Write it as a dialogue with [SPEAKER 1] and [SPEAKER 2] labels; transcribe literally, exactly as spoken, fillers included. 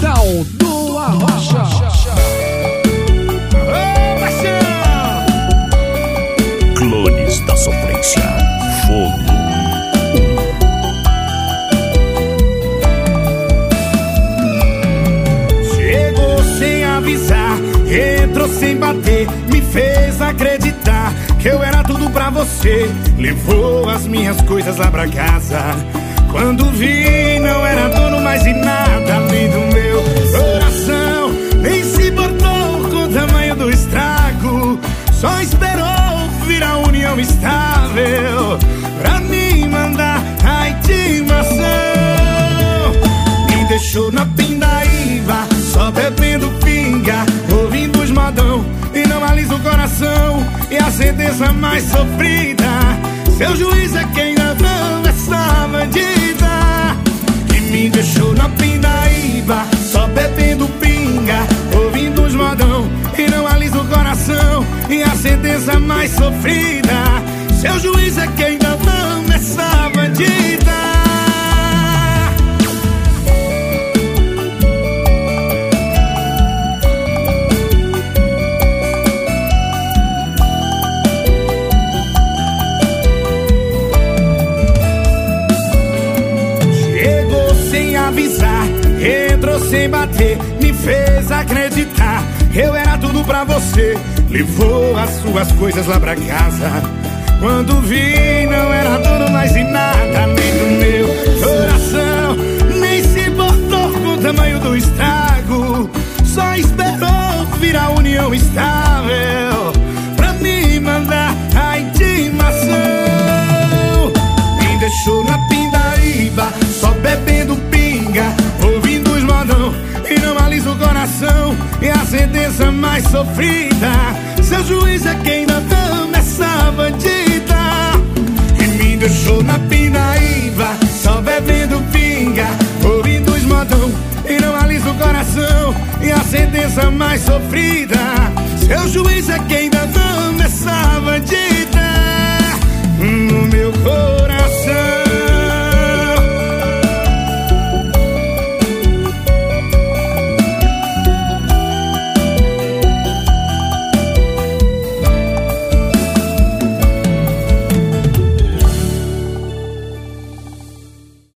[SPEAKER 1] Portal do Arrocha.
[SPEAKER 2] Ô, paixão!
[SPEAKER 3] Clones da Sofrência. Fogo.
[SPEAKER 2] Chegou sem avisar, entrou sem bater, me fez acreditar que eu era tudo pra você. Levou as minhas coisas lá pra casa. Quando vi, não era dono mais de nada além do meu coração. Nem se importou com o tamanho do estrago, só esperou virar união estável pra me mandar a intimação. Me deixou na pindaíba, só bebendo pinga, ouvindo os modão e não alisa o coração. E a sentença mais sofrida, seu juiz é quem não essa bandida. Que me deixou na pindaíba, só bebendo pinga, ouvindo os modão e não alisa o coração. E a sentença mais sofrida, seu juiz é quem não ama essa bandida. Avisar, entrou sem bater, me fez acreditar eu era tudo pra você. Levou as suas coisas lá pra casa. Quando vi, não era dono mais de nada nem do meu coração. Nem se importou com o tamanho do estrago, só esperou virar união estável pra me mandar a intimação. Me deixou na pindaíba, só bebendo pinga, ouvindo os modão e não alisa o coração. E a sentença mais sofrida, seu juiz é quem não ama essa bandida. E me deixou na pindaíba, só bebendo pinga, ouvindo os modão e não alisa o coração. E a sentença mais sofrida, seu juiz é quem não ama